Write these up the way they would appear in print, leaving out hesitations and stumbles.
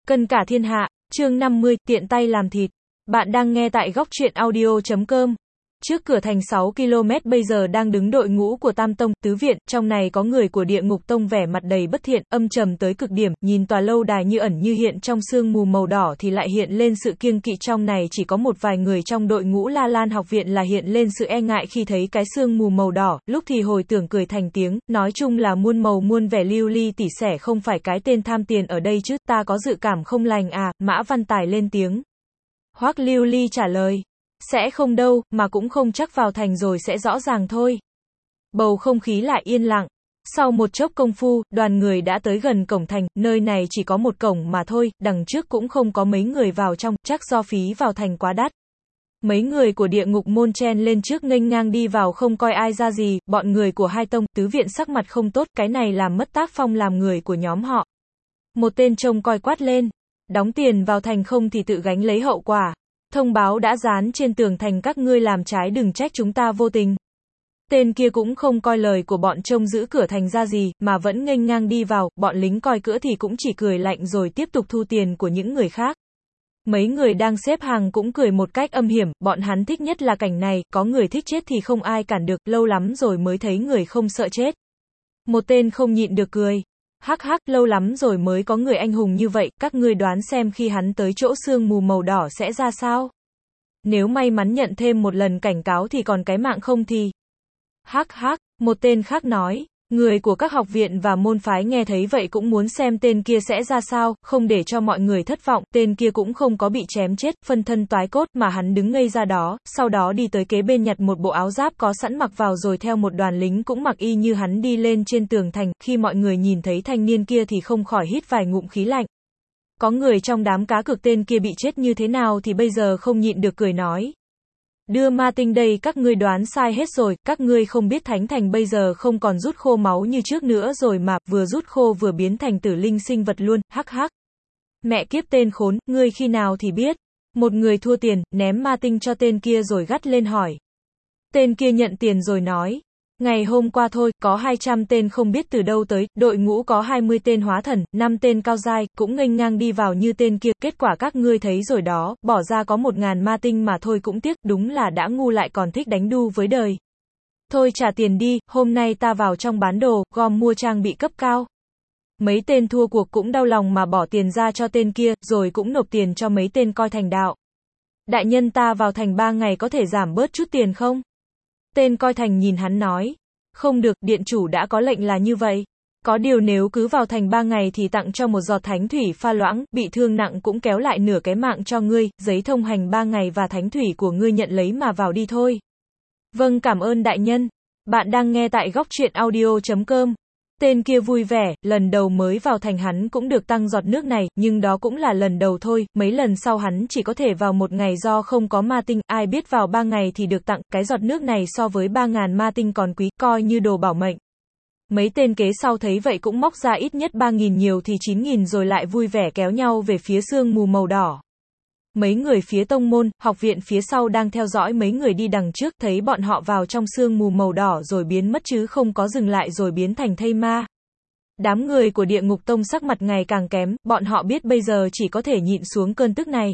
Cân cả thiên hạ, chương 50, tiện tay làm thịt. Bạn đang nghe tại góc truyện audio.com. Trước cửa thành 6 km bây giờ đang đứng đội ngũ của Tam Tông, Tứ Viện, trong này có người của Địa Ngục Tông vẻ mặt đầy bất thiện, âm trầm tới cực điểm, nhìn tòa lâu đài như ẩn như hiện trong sương mù màu đỏ thì lại hiện lên sự kiêng kỵ, trong này chỉ có một vài người trong đội ngũ La Lan học viện là hiện lên sự e ngại khi thấy cái sương mù màu đỏ, lúc thì hồi tưởng cười thành tiếng, nói chung là muôn màu muôn vẻ. Lưu Ly tỷ xẻ không phải cái tên tham tiền ở đây chứ, ta có dự cảm không lành à, Mã Văn Tài lên tiếng. Hoắc Lưu Ly trả lời. Sẽ không đâu, mà cũng không chắc, vào thành rồi sẽ rõ ràng thôi. Bầu không khí lại yên lặng. Sau một chốc công phu, đoàn người đã tới gần cổng thành, nơi này chỉ có một cổng mà thôi, đằng trước cũng không có mấy người vào trong, chắc do phí vào thành quá đắt. Mấy người của Địa Ngục môn chen lên trước nghênh ngang đi vào không coi ai ra gì, bọn người của hai tông, tứ viện sắc mặt không tốt, cái này làm mất tác phong làm người của nhóm họ. Một tên trông coi quát lên. Đóng tiền vào thành không thì tự gánh lấy hậu quả. Thông báo đã dán trên tường thành, các ngươi làm trái đừng trách chúng ta vô tình. Tên kia cũng không coi lời của bọn trông giữ cửa thành ra gì, mà vẫn nghênh ngang đi vào, bọn lính coi cửa thì cũng chỉ cười lạnh rồi tiếp tục thu tiền của những người khác. Mấy người đang xếp hàng cũng cười một cách âm hiểm, bọn hắn thích nhất là cảnh này, có người thích chết thì không ai cản được, lâu lắm rồi mới thấy người không sợ chết. Một tên không nhịn được cười. Hắc hắc, lâu lắm rồi mới có người anh hùng như vậy, các ngươi đoán xem khi hắn tới chỗ sương mù màu đỏ sẽ ra sao? Nếu may mắn nhận thêm một lần cảnh cáo thì còn cái mạng không thì... Hắc hắc, một tên khác nói. Người của các học viện và môn phái nghe thấy vậy cũng muốn xem tên kia sẽ ra sao, không để cho mọi người thất vọng, tên kia cũng không có bị chém chết, phân thân toái cốt, mà hắn đứng ngây ra đó, sau đó đi tới kế bên nhặt một bộ áo giáp có sẵn mặc vào rồi theo một đoàn lính cũng mặc y như hắn đi lên trên tường thành, khi mọi người nhìn thấy thanh niên kia thì không khỏi hít vài ngụm khí lạnh. Có người trong đám cá cược tên kia bị chết như thế nào thì bây giờ không nhịn được cười nói. Đưa ma tinh đây, các ngươi đoán sai hết rồi, các ngươi không biết Thánh Thành bây giờ không còn rút khô máu như trước nữa rồi mà, vừa rút khô vừa biến thành tử linh sinh vật luôn, hắc hắc. Mẹ kiếp tên khốn, ngươi khi nào thì biết. Một người thua tiền, ném ma tinh cho tên kia rồi gắt lên hỏi. Tên kia nhận tiền rồi nói. Ngày hôm qua thôi, có 200 tên không biết từ đâu tới, đội ngũ có 20 tên hóa thần, 5 tên cao giai, cũng nghênh ngang đi vào như tên kia, kết quả các ngươi thấy rồi đó, bỏ ra có 1000 ma tinh mà thôi cũng tiếc, đúng là đã ngu lại còn thích đánh đu với đời. Thôi trả tiền đi, hôm nay ta vào trong bán đồ, gom mua trang bị cấp cao. Mấy tên thua cuộc cũng đau lòng mà bỏ tiền ra cho tên kia, rồi cũng nộp tiền cho mấy tên coi thành đạo. Đại nhân, ta vào thành 3 ngày có thể giảm bớt chút tiền không? Tên coi thành nhìn hắn nói. Không được, điện chủ đã có lệnh là như vậy. Có điều nếu cứ vào thành 3 ngày thì tặng cho một giọt thánh thủy pha loãng, bị thương nặng cũng kéo lại nửa cái mạng cho ngươi, giấy thông hành 3 ngày và thánh thủy của ngươi nhận lấy mà vào đi thôi. Vâng, cảm ơn đại nhân. Bạn đang nghe tại góc truyện audio.com. Tên kia vui vẻ, lần đầu mới vào thành hắn cũng được tăng giọt nước này, nhưng đó cũng là lần đầu thôi, mấy lần sau hắn chỉ có thể vào một ngày do không có ma tinh, ai biết vào 3 ngày thì được tặng, cái giọt nước này so với 3000 ma tinh còn quý, coi như đồ bảo mệnh. Mấy tên kế sau thấy vậy cũng móc ra ít nhất 3000 nhiều thì 9000 rồi lại vui vẻ kéo nhau về phía sương mù màu đỏ. Mấy người phía tông môn, học viện phía sau đang theo dõi mấy người đi đằng trước, thấy bọn họ vào trong sương mù màu đỏ rồi biến mất chứ không có dừng lại rồi biến thành thây ma. Đám người của Địa Ngục Tông sắc mặt ngày càng kém, bọn họ biết bây giờ chỉ có thể nhịn xuống cơn tức này.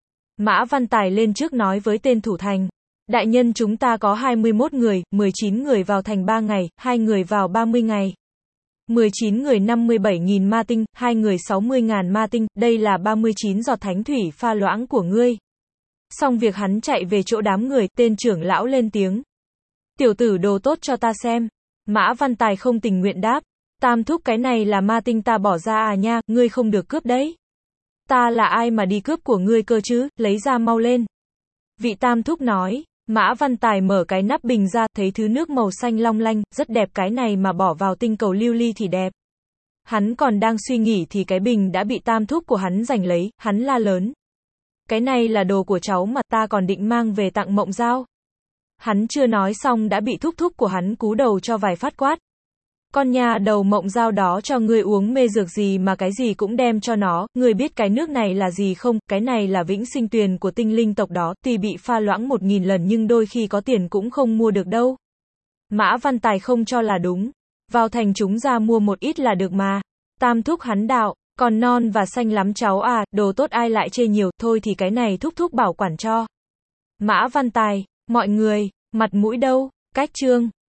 Mã Văn Tài lên trước nói với tên thủ thành. Đại nhân, chúng ta có 21 người, 19 người vào thành 3 ngày, 2 người vào 30 ngày. 19 người 57.000 ma tinh, 2 người 60.000 ma tinh, đây là 39 giọt thánh thủy pha loãng của ngươi. Xong việc hắn chạy về chỗ đám người, tên trưởng lão lên tiếng. Tiểu tử đồ tốt cho ta xem. Mã Văn Tài không tình nguyện đáp. Tam thúc, cái này là ma tinh ta bỏ ra à nha, ngươi không được cướp đấy. Ta là ai mà đi cướp của ngươi cơ chứ, lấy ra mau lên. Vị tam thúc nói. Mã Văn Tài mở cái nắp bình ra, thấy thứ nước màu xanh long lanh, rất đẹp, cái này mà bỏ vào tinh cầu lưu ly thì đẹp. Hắn còn đang suy nghĩ thì cái bình đã bị tam thúc của hắn giành lấy, hắn la lớn. Cái này là đồ của cháu mà, ta còn định mang về tặng Mộng Giao. Hắn chưa nói xong đã bị thúc thúc của hắn cú đầu cho vài phát quát. Con nhà đầu Mộng Giao đó cho ngươi uống mê dược gì mà cái gì cũng đem cho nó, ngươi biết cái nước này là gì không, cái này là vĩnh sinh tuyền của tinh linh tộc đó, tuy bị pha loãng 1000 lần nhưng đôi khi có tiền cũng không mua được đâu. Mã Văn Tài không cho là đúng. Vào thành chúng ra mua một ít là được mà. Tam thúc hắn đạo. Còn non và xanh lắm cháu à, đồ tốt ai lại chê nhiều, thôi thì cái này thúc thúc bảo quản cho. Mã Văn Tài, mọi người, mặt mũi đâu, cách chương.